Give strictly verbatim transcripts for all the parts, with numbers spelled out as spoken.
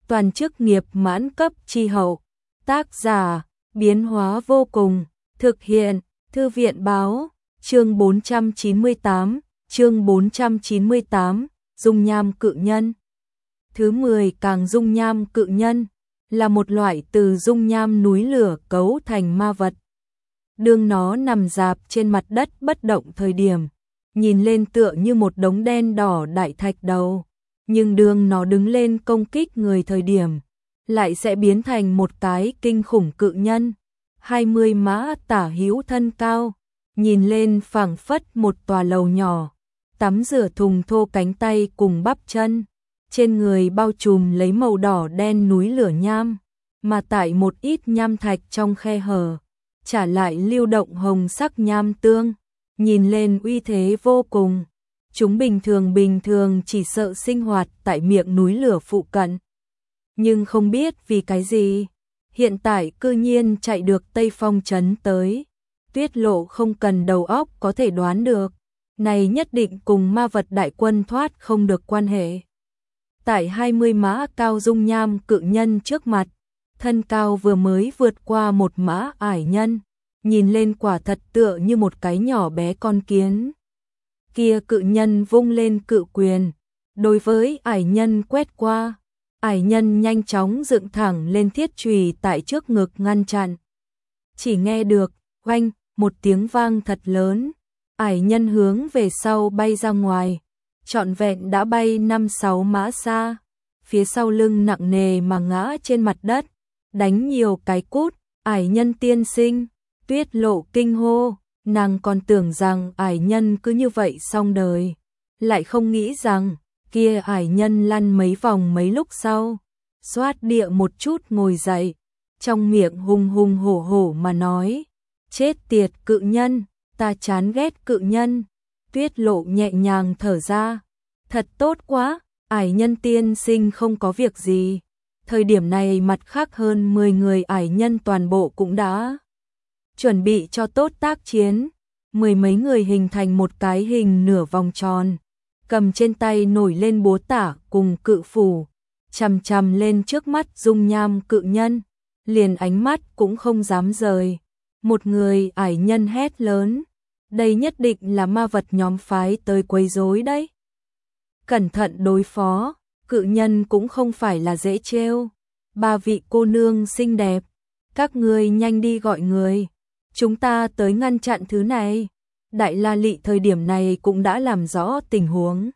toàn chức nghiệp mãn cấp chi hậu. Tác giả, biến hóa vô cùng, thực hiện, Thư viện báo, chương bốn trăm chín mươi tám, chương bốn trăm chín mươi tám, dung nham cự nhân. Thứ mười càng dung nham cự nhân, là một loại từ dung nham núi lửa cấu thành ma vật. Đương nó nằm rạp trên mặt đất bất động thời điểm, nhìn lên tựa như một đống đen đỏ đại thạch đầu, nhưng đương nó đứng lên công kích người thời điểm, lại sẽ biến thành một cái kinh khủng cự nhân, hai mươi mã tả hữu thân cao, nhìn lên phảng phất một tòa lầu nhỏ, tắm rửa thùng thô cánh tay cùng bắp chân, trên người bao trùm lấy màu đỏ đen núi lửa nham, mà tại một ít nham thạch trong khe hở, trả lại lưu động hồng sắc nham tương, nhìn lên uy thế vô cùng. Chúng bình thường bình thường chỉ sợ sinh hoạt tại miệng núi lửa phụ cận. Nhưng không biết vì cái gì, hiện tại cư nhiên chạy được Tây Phong trấn tới. Tuyết Lộ không cần đầu óc có thể đoán được, này nhất định cùng ma vật đại quân thoát không được quan hệ. Tại hai mươi mã cao dung nham cự nhân trước mặt, thân cao vừa mới vượt qua một mã ải nhân, nhìn lên quả thật tựa như một cái nhỏ bé con kiến. Kia cự nhân vung lên cự quyền, đối với ải nhân quét qua, ải nhân nhanh chóng dựng thẳng lên thiết chùy tại trước ngực ngăn chặn. Chỉ nghe được, oanh, một tiếng vang thật lớn, ải nhân hướng về sau bay ra ngoài, trọn vẹn đã bay năm sáu mã xa, phía sau lưng nặng nề mà ngã trên mặt đất, đánh nhiều cái cút, ải nhân tiên sinh, Tuyết Lộ kinh hô. Nàng còn tưởng rằng ải nhân cứ như vậy xong đời, lại không nghĩ rằng kia ải nhân lăn mấy vòng mấy lúc sau, xoát địa một chút ngồi dậy, trong miệng hùng hùng hổ hổ mà nói, chết tiệt cự nhân, ta chán ghét cự nhân. Tuyết Lộ nhẹ nhàng thở ra, thật tốt quá, ải nhân tiên sinh không có việc gì. Thời điểm này mặt khác hơn mười người ải nhân toàn bộ cũng đã chuẩn bị cho tốt tác chiến, mười mấy người hình thành một cái hình nửa vòng tròn, cầm trên tay nổi lên búa tả cùng cự phủ, chằm chằm lên trước mắt dung nham cự nhân, liền ánh mắt cũng không dám rời. Một người ải nhân hét lớn, đây nhất định là ma vật nhóm phái tới quấy rối đấy. Cẩn thận đối phó, cự nhân cũng không phải là dễ trêu. Ba vị cô nương xinh đẹp, các ngươi nhanh đi gọi người, chúng ta tới ngăn chặn thứ này. Đại La Lị thời điểm này cũng đã làm rõ tình huống.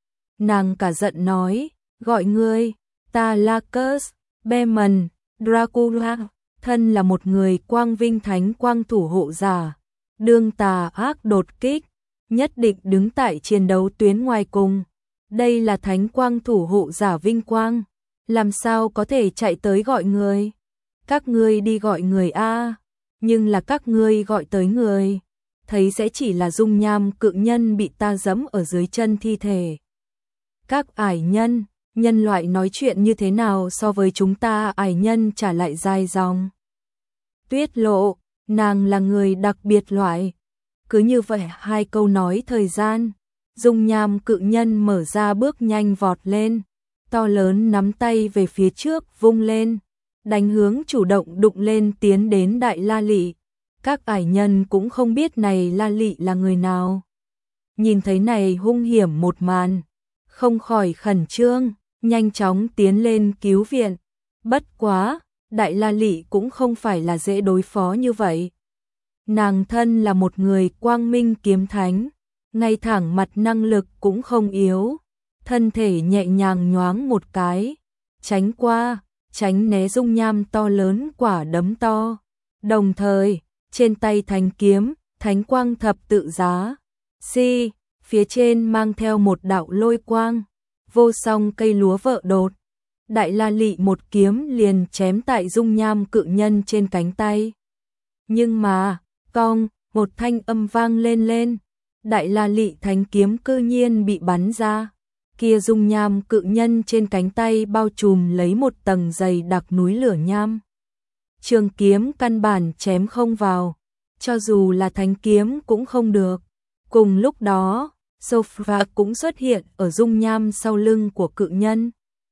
Nàng cả giận nói, gọi ngươi, ta là Curse, Beman, Dracula, thân là một người quang vinh thánh quang thủ hộ giả. Đương tà ác đột kích, nhất định đứng tại chiến đấu tuyến ngoài cùng. Đây là thánh quang thủ hộ giả vinh quang, làm sao có thể chạy tới gọi người. Các ngươi đi gọi người a, nhưng là các ngươi gọi tới người, thấy sẽ chỉ là dung nham cự nhân bị ta giẫm ở dưới chân thi thể. Các ải nhân, nhân loại nói chuyện như thế nào so với chúng ta ải nhân trả lại dài dòng. Tuyết Lộ, nàng là người đặc biệt loại. Cứ như vậy hai câu nói thời gian, dung nham cự nhân mở ra bước nhanh vọt lên, to lớn nắm tay về phía trước vung lên, đánh hướng chủ động đụng lên tiến đến Đại La Lị. Các ải nhân cũng không biết này La Lị là người nào. Nhìn thấy này hung hiểm một màn, không khỏi khẩn trương, nhanh chóng tiến lên cứu viện. Bất quá, Đại La Lị cũng không phải là dễ đối phó như vậy. Nàng thân là một người quang minh kiếm thánh, ngay thẳng mặt năng lực cũng không yếu, thân thể nhẹ nhàng nhoáng một cái, tránh qua, tránh né dung nham to lớn quả đấm to. Đồng thời, trên tay thánh kiếm, thánh quang thập tự giá, si, phía trên mang theo một đạo lôi quang, vô song cây lúa vợ đột. Đại La Lị một kiếm liền chém tại dung nham cự nhân trên cánh tay. Nhưng mà, cong, một thanh âm vang lên lên, Đại La Lị thánh kiếm cư nhiên bị bắn ra. Kia dung nham cự nhân trên cánh tay bao trùm lấy một tầng dày đặc núi lửa nham. Trường kiếm căn bản chém không vào, cho dù là thánh kiếm cũng không được. Cùng lúc đó, Sophia cũng xuất hiện ở dung nham sau lưng của cự nhân.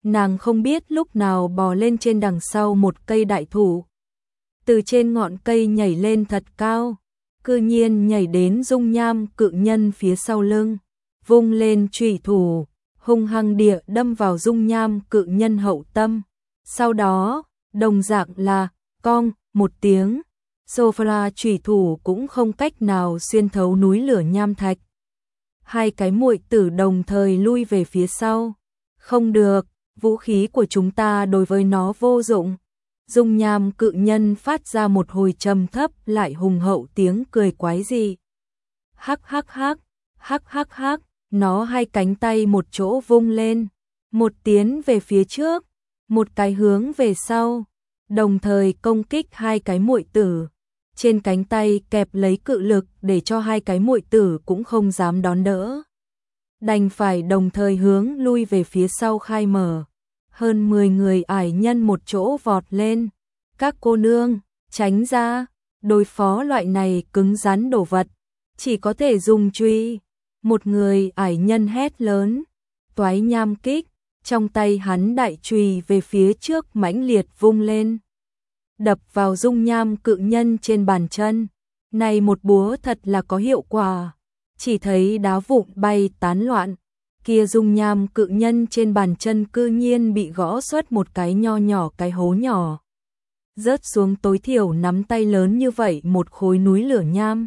nàng không biết lúc nào bò lên trên đằng sau một cây đại thụ. Từ trên ngọn cây nhảy lên thật cao, cư nhiên nhảy đến dung nham cự nhân phía sau lưng, vung lên chủy thủ, hung hăng địa đâm vào dung nham cự nhân hậu tâm. Sau đó, đồng dạng là cong một tiếng, Sophia chủy thủ cũng không cách nào xuyên thấu núi lửa nham thạch. Hai cái muội tử đồng thời lui về phía sau. Không được, vũ khí của chúng ta đối với nó vô dụng. Dung nham cự nhân phát ra một hồi trầm thấp lại hùng hậu tiếng cười quái dị. Hắc hắc hắc, hắc hắc hắc, nó hai cánh tay một chỗ vung lên, một tiến về phía trước, một cái hướng về sau, đồng thời công kích hai cái muội tử. Trên cánh tay kẹp lấy cự lực để cho hai cái muội tử cũng không dám đón đỡ. Đành phải đồng thời hướng lui về phía sau khai mở. Hơn mười người ải nhân một chỗ vọt lên. Các cô nương, tránh ra, đối phó loại này cứng rắn đồ vật, chỉ có thể dùng truy. Một người ải nhân hét lớn, toái nham kích, trong tay hắn đại chùy về phía trước mãnh liệt vung lên, đập vào dung nham cự nhân trên bàn chân. Này một búa thật là có hiệu quả, chỉ thấy đá vụn bay tán loạn, kia dung nham cự nhân trên bàn chân cư nhiên bị gõ xuất một cái nho nhỏ cái hố nhỏ, rớt xuống tối thiểu nắm tay lớn như vậy một khối núi lửa nham.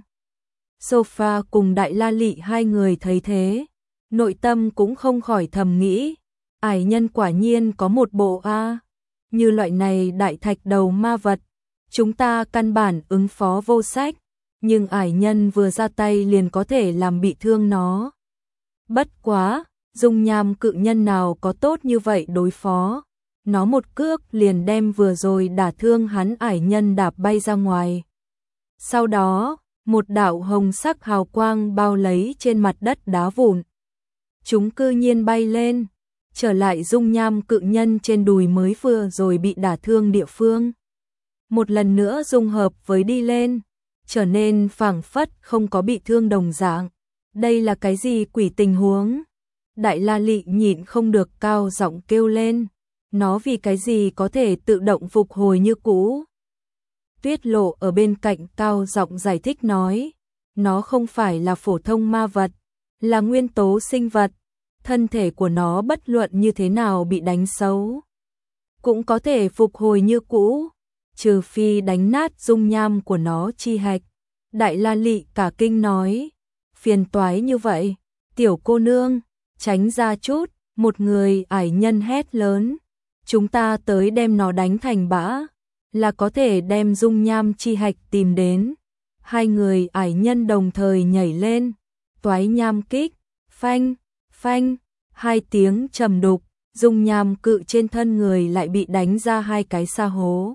Sophia cùng Đại La Lị hai người thấy thế, nội tâm cũng không khỏi thầm nghĩ, ải nhân quả nhiên có một bộ a. Như loại này đại thạch đầu ma vật, chúng ta căn bản ứng phó vô sách, nhưng ải nhân vừa ra tay liền có thể làm bị thương nó. Bất quá, dung nham cự nhân nào có tốt như vậy đối phó, nó một cước liền đem vừa rồi đả thương hắn ải nhân đạp bay ra ngoài. Sau đó, một đạo hồng sắc hào quang bao lấy trên mặt đất đá vụn. Chúng cư nhiên bay lên, trở lại dung nham cự nhân trên đùi mới vừa rồi bị đả thương địa phương. Một lần nữa dung hợp với đi lên, trở nên phảng phất không có bị thương đồng dạng. Đây là cái gì quỷ tình huống? Đại La Lị nhịn không được cao giọng kêu lên, nó vì cái gì có thể tự động phục hồi như cũ? Tuyết Lộ ở bên cạnh cao giọng giải thích nói, nó không phải là phổ thông ma vật, là nguyên tố sinh vật, thân thể của nó bất luận như thế nào bị đánh xấu, cũng có thể phục hồi như cũ, trừ phi đánh nát dung nham của nó chi hạch. Đại La Lị cả kinh nói, phiền toái như vậy, tiểu cô nương, tránh ra chút. Một người ải nhân hét lớn, chúng ta tới đem nó đánh thành bã, là có thể đem dung nham chi hạch tìm đến. Hai người ải nhân đồng thời nhảy lên, toái nham kích, phanh, phanh, hai tiếng trầm đục, dung nham cự trên thân người lại bị đánh ra hai cái sa hố.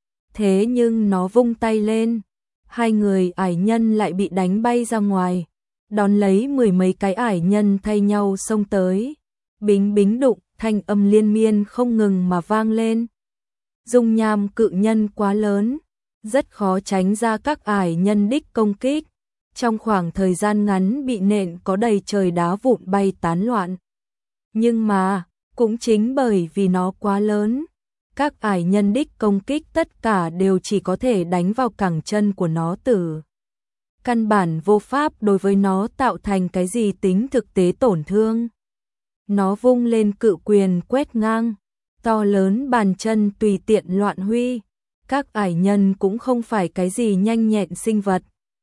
Thế nhưng nó vung tay lên, hai người ải nhân lại bị đánh bay ra ngoài, đón lấy mười mấy cái ải nhân thay nhau xông tới, bính bính đụng, thanh âm liên miên không ngừng mà vang lên. Dung nham cự nhân quá lớn, rất khó tránh ra các ải nhân đích công kích, trong khoảng thời gian ngắn bị nện có đầy trời đá vụn bay tán loạn. Nhưng mà, cũng chính bởi vì nó quá lớn, các ải nhân đích công kích tất cả đều chỉ có thể đánh vào cẳng chân của nó tử. Căn bản vô pháp đối với nó tạo thành cái gì tính thực tế tổn thương. Nó vung lên cự quyền quét ngang, to lớn bàn chân tùy tiện loạn huy, các ải nhân cũng không phải cái gì nhanh nhẹn sinh vật.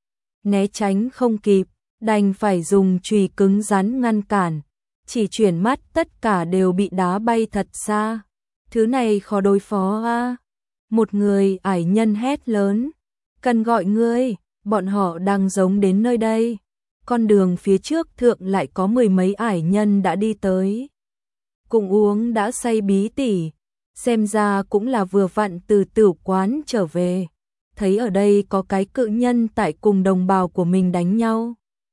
Né tránh không kịp, đành phải dùng chùy cứng rắn ngăn cản, chỉ chuyển mắt tất cả đều bị đá bay thật xa. Thứ này khó đối phó a. Một người ải nhân hét lớn, cần gọi ngươi, bọn họ đang giống đến nơi đây. Con đường phía trước thượng lại có mười mấy ải nhân đã đi tới. Cùng uống đã say bí tỉ, xem ra cũng là vừa vặn từ tử quán trở về. Thấy ở đây có cái cự nhân tại cùng đồng bào của mình đánh nhau.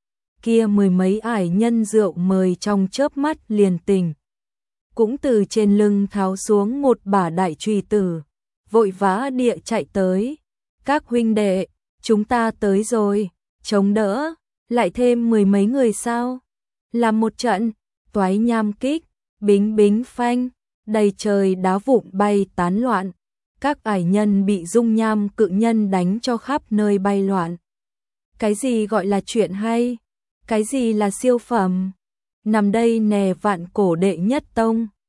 Kia mười mấy ải nhân rượu mời trong chớp mắt liền tỉnh. Cũng từ trên lưng tháo xuống một bả đại chùy tử, vội vã địa chạy tới. Các huynh đệ, chúng ta tới rồi, chống đỡ, lại thêm mười mấy người sao? Làm một trận, toái nham kích, bính bính phanh, đầy trời đá vụn bay tán loạn, các ải nhân bị dung nham cự nhân đánh cho khắp nơi bay loạn. Cái gì gọi là chuyện hay? Cái gì là siêu phẩm? Nằm đây nè vạn cổ đệ nhất tông.